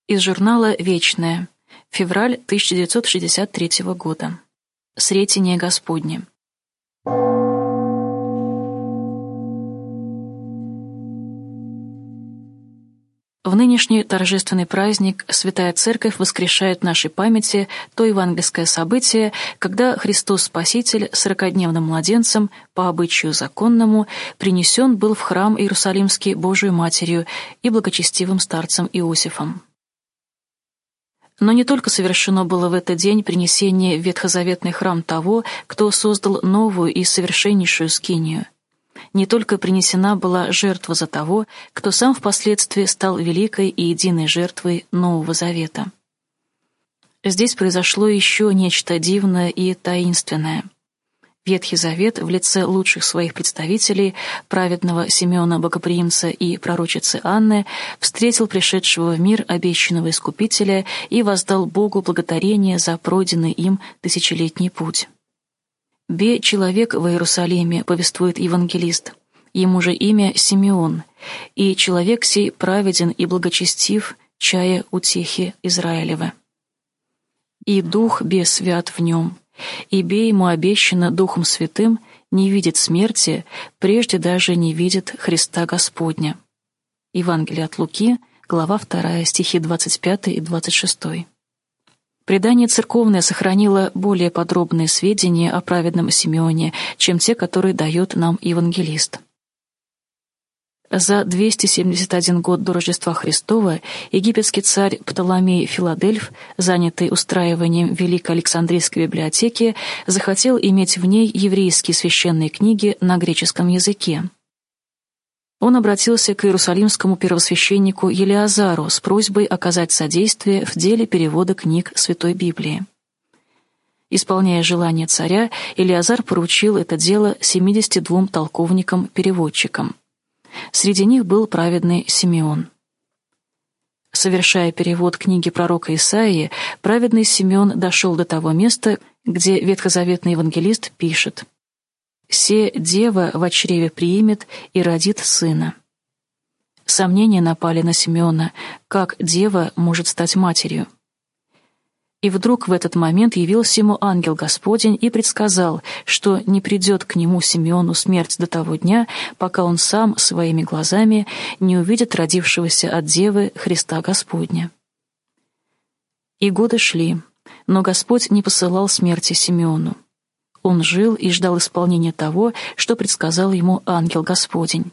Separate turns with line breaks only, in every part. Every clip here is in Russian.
Из журнала «Вечное», февраль 1963 года. Сретение Господне. В нынешний торжественный праздник Святая Церковь воскрешает в нашей памяти то евангельское событие, когда Христос Спаситель сорокодневным младенцем по обычаю законному принесен был в храм Иерусалимский Божией Матерью и благочестивым старцем Иосифом. Но не только совершено было в этот день принесение в ветхозаветный храм того, кто создал новую и совершеннейшую скинию. Не только принесена была жертва за того, кто сам впоследствии стал великой и единой жертвой Нового Завета. Здесь произошло еще нечто дивное и таинственное. Ветхий Завет в лице лучших своих представителей, праведного Симеона Богоприимца и пророчицы Анны, встретил пришедшего в мир обещанного Искупителя и воздал Богу благодарение за пройденный им тысячелетний путь. «Бе человек в Иерусалиме», — повествует евангелист, ему же имя Симеон, и человек сей праведен и благочестив, чая утехи Израилевы. И дух бе свят в нем, и бе ему обещано Духом Святым не видит смерти, прежде даже не видит Христа Господня». Евангелие от Луки, глава 2, стихи 25 и 26. Предание церковное сохранило более подробные сведения о праведном Симеоне, чем те, которые дает нам евангелист. За 271 год до Рождества Христова египетский царь Птоломей Филадельф, занятый устраиванием Великой Александрийской библиотеки, захотел иметь в ней еврейские священные книги на греческом языке. Он обратился к иерусалимскому первосвященнику Елеазару с просьбой оказать содействие в деле перевода книг Святой Библии. Исполняя желание царя, Елеазар поручил это дело 72 толковникам-переводчикам. Среди них был праведный Симеон. Совершая перевод книги пророка Исаии, праведный Симеон дошел до того места, где ветхозаветный евангелист пишет: «Се дева во чреве приимет и родит сына». Сомнения напали на Симеона, как дева может стать матерью. И вдруг в этот момент явился ему ангел Господень и предсказал, что не придет к нему Симеону смерть до того дня, пока он сам своими глазами не увидит родившегося от девы Христа Господня. И годы шли, но Господь не посылал смерти Симеону. Он жил и ждал исполнения того, что предсказал ему ангел Господень.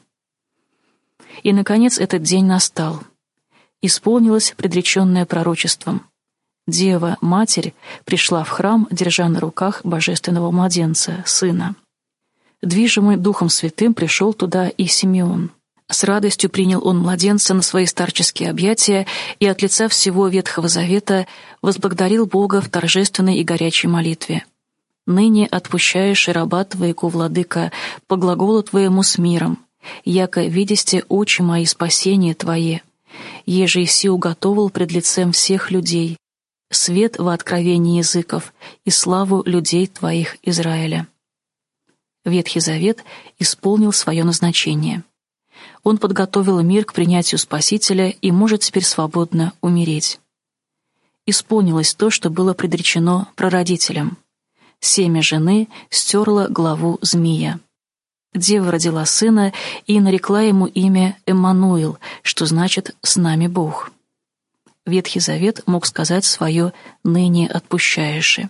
И, наконец, этот день настал. Исполнилось предреченное пророчеством. Дева, Матерь, пришла в храм, держа на руках божественного младенца, Сына. Движимый Духом Святым пришел туда и Симеон. С радостью принял он младенца на свои старческие объятия и от лица всего Ветхого Завета возблагодарил Бога в торжественной и горячей молитве. «Ныне отпущаешь и раба Твоего, Владыка, по глаголу Твоему с миром, яко видесте очи мои спасение Твое, еже иси уготовил пред лицем всех людей, свет во откровении языков и славу людей Твоих Израиля». Ветхий Завет исполнил свое назначение. Он подготовил мир к принятию Спасителя и может теперь свободно умереть. Исполнилось то, что было предречено прародителям. Семя жены стерло главу змея. Дева родила сына и нарекла ему имя Эммануил, что значит «с нами Бог». Ветхий Завет мог сказать свое «ныне отпущаеши».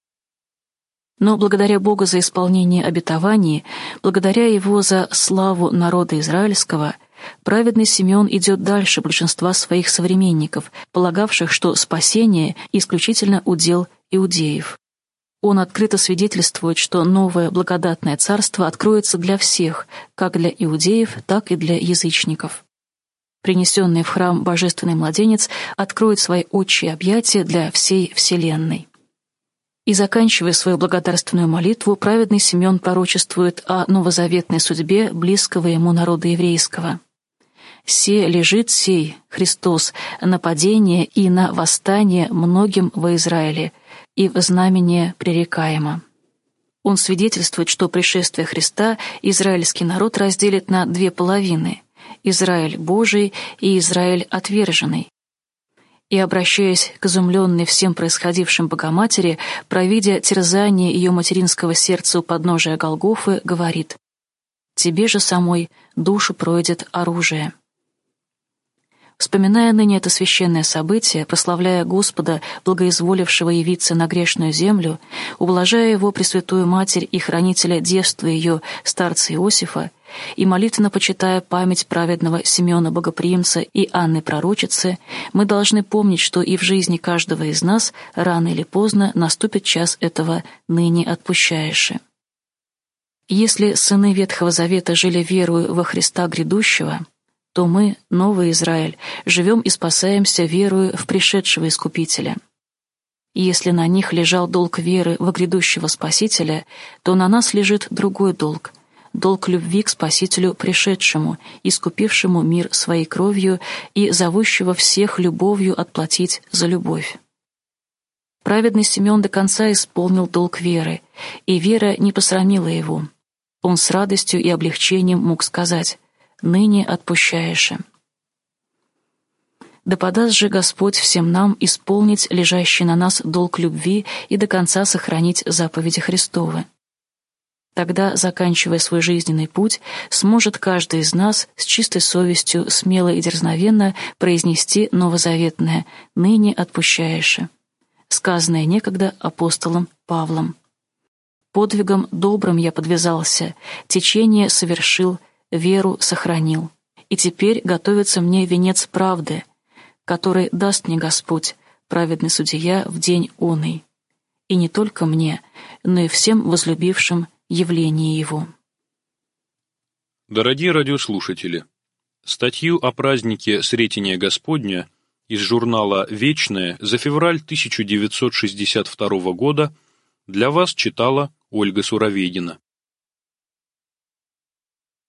Но благодаря Богу за исполнение обетований, благодаря Его за славу народа израильского, праведный Симеон идет дальше большинства своих современников, полагавших, что спасение исключительно удел иудеев. Он открыто свидетельствует, что новое благодатное царство откроется для всех, как для иудеев, так и для язычников. Принесенный в храм божественный младенец откроет свои отчие объятия для всей вселенной. И заканчивая свою благодарственную молитву, праведный Симеон пророчествует о новозаветной судьбе близкого ему народа еврейского. «Се лежит сей, Христос, на падение и на восстание многим во Израиле, и в знамение пререкаемо». Он свидетельствует, что пришествие Христа израильский народ разделит на две половины – Израиль Божий и Израиль отверженный. И, обращаясь к изумленной всем происходившим Богоматери, провидя терзание ее материнского сердца у подножия Голгофы, говорит: «Тебе же самой душу пройдет оружие». Вспоминая ныне это священное событие, прославляя Господа, благоизволившего явиться на грешную землю, ублажая Его Пресвятую Матерь и хранителя девства ее, старца Иосифа, и молитвенно почитая память праведного Симеона Богоприимца и Анны Пророчицы, мы должны помнить, что и в жизни каждого из нас рано или поздно наступит час этого «ныне отпущаеши». Если сыны Ветхого Завета жили верою во Христа грядущего, то мы, новый Израиль, живем и спасаемся верою в пришедшего Искупителя. И если на них лежал долг веры во грядущего Спасителя, то на нас лежит другой долг — долг любви к Спасителю пришедшему, искупившему мир своей кровью и зовущего всех любовью отплатить за любовь. Праведный Симеон до конца исполнил долг веры, и вера не посрамила его. Он с радостью и облегчением мог сказать: «Ныне отпущаеши». Да подаст же Господь всем нам исполнить лежащий на нас долг любви и до конца сохранить заповеди Христовы. Тогда, заканчивая свой жизненный путь, сможет каждый из нас с чистой совестью, смело и дерзновенно произнести новозаветное «ныне отпущаеши», сказанное некогда апостолом Павлом. «Подвигом добрым я подвязался, течение совершил, веру сохранил. И теперь готовится мне венец правды, который даст мне Господь, праведный судья, в день оный. И не только мне, но и всем возлюбившим явление Его».
Дорогие радиослушатели, статью о празднике Сретения Господня из журнала «Вечное» за февраль 1962 года для вас читала Ольга Суроведина.